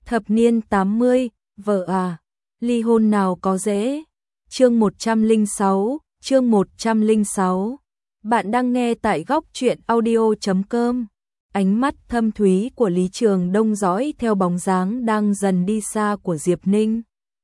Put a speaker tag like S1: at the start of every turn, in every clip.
S1: Thập niên 80, vợ à, ly hôn nào có dễ. Chương 106, chương 106. Bạn đang nghe tại góc truyện audio.com. Ánh mắt thâm thúy của Lý Trường Đông dõi theo bóng dáng đang dần đi xa của Diệp Ninh.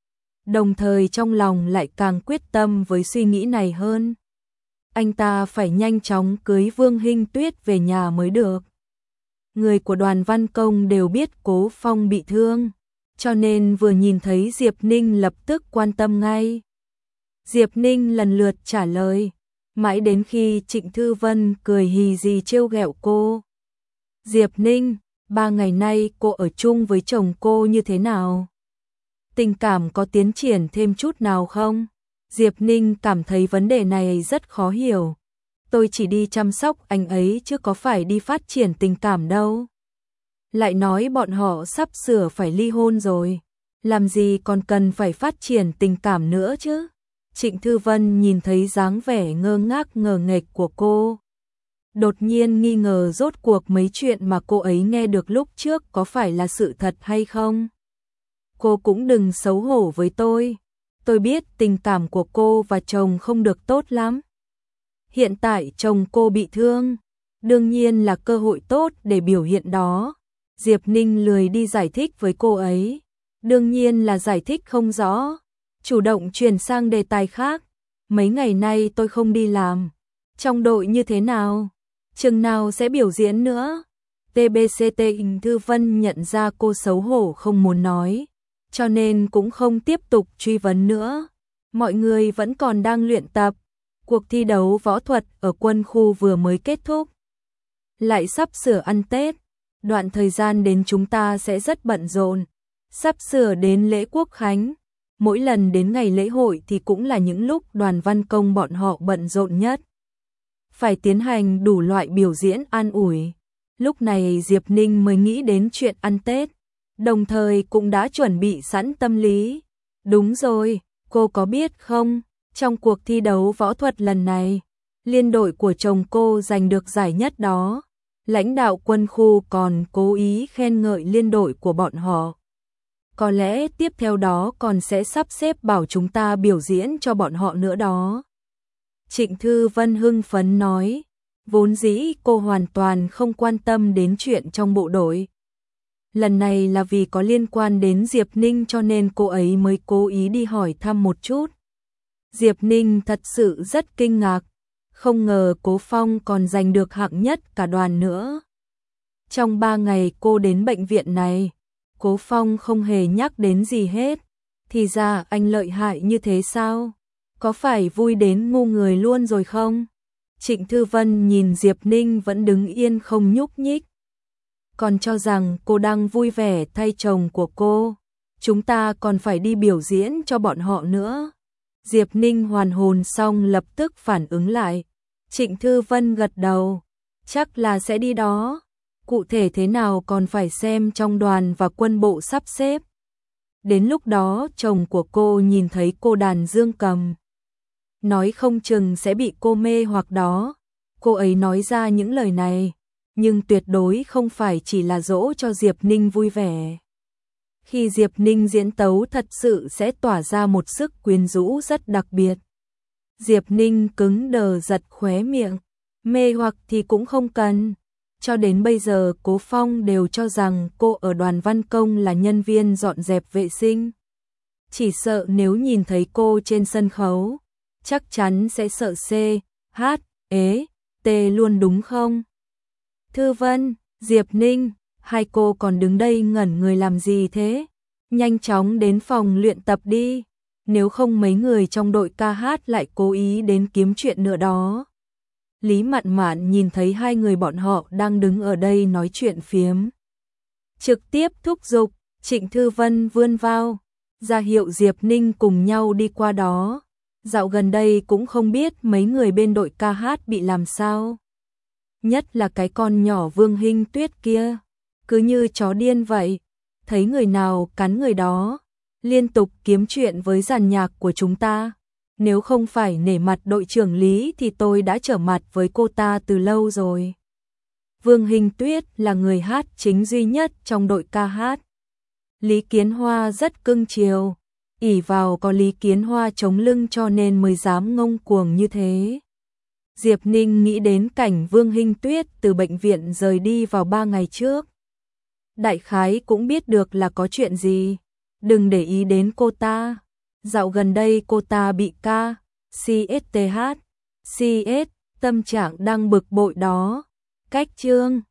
S1: Đồng thời trong lòng lại càng quyết tâm với suy nghĩ này hơn. Anh ta phải nhanh chóng cưới Vương Hinh Tuyết về nhà mới được. Người của Đoàn Văn Công đều biết Cố Phong bị thương, cho nên vừa nhìn thấy Diệp Ninh lập tức quan tâm ngay. Diệp Ninh lần lượt trả lời, mãi đến khi Trịnh Thư Vân cười hì hì trêu ghẹo cô. Diệp Ninh, 3 ngày nay cô ở chung với chồng cô như thế nào? Tình cảm có tiến triển thêm chút nào không? Diệp Ninh cảm thấy vấn đề này rất khó hiểu. Tôi chỉ đi chăm sóc anh ấy chứ có phải đi phát triển tình cảm đâu. Lại nói bọn họ sắp sửa phải ly hôn rồi. Làm gì còn cần phải phát triển tình cảm nữa chứ? Trịnh Thư Vân nhìn thấy dáng vẻ ngơ ngác ngờ nghệch của cô. Đột nhiên nghi ngờ rốt cuộc mấy chuyện mà cô ấy nghe được lúc trước có phải là sự thật hay không. Cô cũng đừng xấu hổ với tôi. Tôi biết tình cảm của cô và chồng không được tốt lắm. Hiện tại chồng cô bị thương, đương nhiên là cơ hội tốt để biểu hiện đó. Diệp Ninh lười đi giải thích với cô ấy, đương nhiên là giải thích không rõ, chủ động chuyển sang đề tài khác. Mấy ngày nay tôi không đi làm, trong đội như thế nào? Chừng nào sẽ biểu diễn nữa? TBCT Thư Vân nhận ra cô xấu hổ không muốn nói, cho nên cũng không tiếp tục truy vấn nữa. Mọi người vẫn còn đang luyện tập. Cuộc thi đấu võ thuật ở quân khu vừa mới kết thúc. Lại sắp sửa ăn Tết, đoạn thời gian đến chúng ta sẽ rất bận rộn. Sắp sửa đến lễ Quốc Khánh, mỗi lần đến ngày lễ hội thì cũng là những lúc Đoàn Văn Công bọn họ bận rộn nhất. Phải tiến hành đủ loại biểu diễn an ủi. Lúc này Diệp Ninh mới nghĩ đến chuyện ăn Tết, đồng thời cũng đã chuẩn bị sẵn tâm lý. Đúng rồi, cô có biết không? Trong cuộc thi đấu võ thuật lần này, liên đội của chồng cô giành được giải nhất đó. Lãnh đạo quân khu còn cố ý khen ngợi liên đội của bọn họ. Có lẽ tiếp theo đó còn sẽ sắp xếp bảo chúng ta biểu diễn cho bọn họ nữa đó. Trịnh Thư Vân hưng phấn nói, vốn dĩ cô hoàn toàn không quan tâm đến chuyện trong bộ đội. Lần này là vì có liên quan đến Diệp Ninh cho nên cô ấy mới cố ý đi hỏi thăm một chút. Diệp Ninh thật sự rất kinh ngạc, không ngờ Cố Phong còn giành được hạng nhất cả đoàn nữa. Trong 3 ngày cô đến bệnh viện này, Cố Phong không hề nhắc đến gì hết. Thì ra anh lợi hại như thế sao? Có phải vui đến ngu người luôn rồi không? Trịnh Thư Vân nhìn Diệp Ninh vẫn đứng yên không nhúc nhích. Còn cho rằng cô đang vui vẻ thay chồng của cô. Chúng ta còn phải đi biểu diễn cho bọn họ nữa. Diệp Ninh hoàn hồn xong lập tức phản ứng lại. Trịnh Thư Vân gật đầu. Chắc là sẽ đi đó. Cụ thể thế nào còn phải xem trong đoàn và quân bộ sắp xếp. Đến lúc đó chồng của cô nhìn thấy cô đàn dương cầm, nói không chừng sẽ bị cô mê hoặc đó. Cô ấy nói ra những lời này, nhưng tuyệt đối không phải chỉ là dỗ cho Diệp Ninh vui vẻ. Khi Diệp Ninh diễn tấu thật sự sẽ tỏa ra một sức quyến rũ rất đặc biệt. Diệp Ninh cứng đờ giật khóe miệng, mê hoặc thì cũng không cần. Cho đến bây giờ Cố Phong đều cho rằng cô ở Đoàn Văn Công là nhân viên dọn dẹp vệ sinh. Chỉ sợ nếu nhìn thấy cô trên sân khấu, chắc chắn sẽ sợ C, H, ế, T luôn đúng không? Thư Vân, Diệp Ninh, hai cô còn đứng đây ngẩn người làm gì thế? Nhanh chóng đến phòng luyện tập đi, nếu không mấy người trong đội ca hát lại cố ý đến kiếm chuyện nữa đó. Lý Mạn Mạn nhìn thấy hai người bọn họ đang đứng ở đây nói chuyện phiếm, trực tiếp thúc giục. Trịnh Thư Vân vươn vào, ra hiệu Diệp Ninh cùng nhau đi qua đó. Dạo gần đây cũng không biết mấy người bên đội ca hát bị làm sao. Nhất là cái con nhỏ Vương Hinh Tuyết kia, cứ như chó điên vậy, thấy người nào cắn người đó, liên tục kiếm chuyện với dàn nhạc của chúng ta. Nếu không phải nể mặt đội trưởng Lý thì tôi đã trở mặt với cô ta từ lâu rồi. Vương Hinh Tuyết là người hát chính duy nhất trong đội ca hát. Lý Kiến Hoa rất cưng chiều, ỷ vào có Lý Kiến Hoa chống lưng cho nên mới dám ngông cuồng như thế. Diệp Ninh nghĩ đến cảnh Vương Hinh Tuyết từ bệnh viện rời đi vào 3 ngày trước. Đại khái cũng biết được là có chuyện gì, đừng để ý đến cô ta. Dạo gần đây cô ta bị CSTH, tâm trạng đang bực bội đó. Cách chương